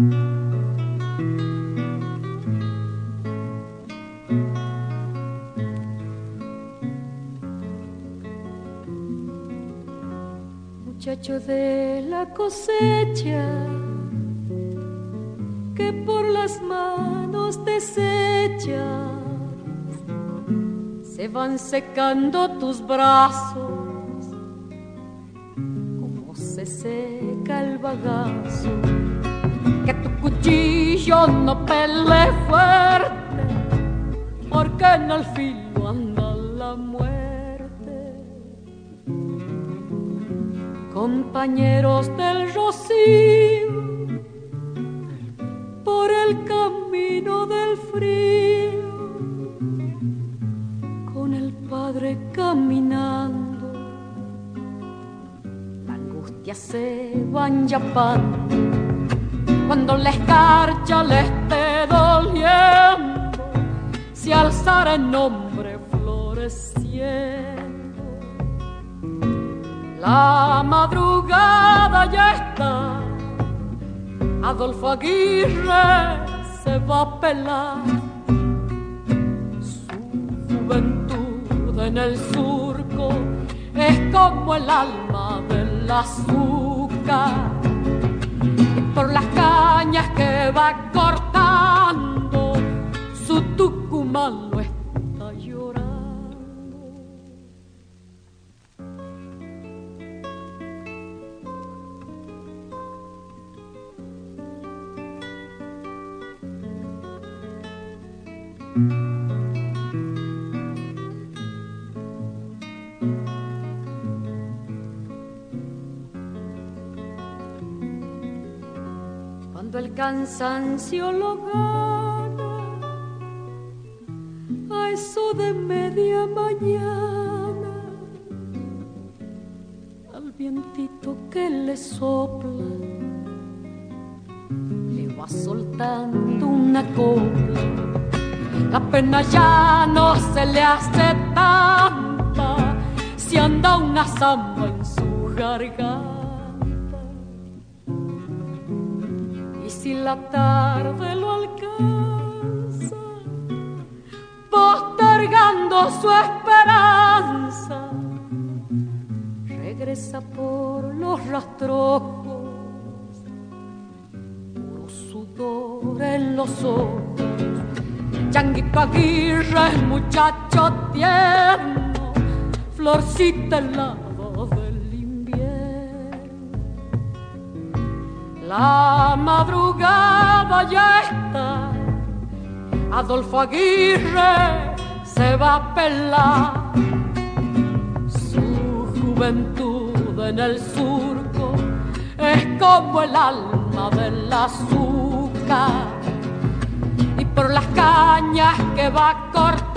Muchacho de la cosecha que por las manos desechas, se van secando tus brazos como se seca el bagazo. Que tu cuchillo no pelee fuerte, porque en el filo anda la muerte. Compañeros del rocío, por el camino del frío, con el padre caminando, la angustia se van yapando. Cuando la escarcha le esté doliendo, se alzará el nombre floreciendo. La madrugada ya está, Adolfo Aguirre se va a pelar. Su juventud en el surco es como el alma del azúcar, y por las cañas que va cortando, su Tucumán lo está llorando. Cuando el cansancio lo gana, a eso de media mañana, al vientito que le sopla, le va soltando una copla. La pena ya no se le hace tanta si anda una zamba en su garganta. Y si la tarde lo alcanza, postergando su esperanza, regresa por los rastrojos, puro sudor en los ojos. Changuito Aguirre, muchacho tierno, florcita helada del invierno. La madrugada ya está, Adolfo Aguirre se va a pelar. Su juventud en el surco es como el alma del azúcar, por las cañas que va cortando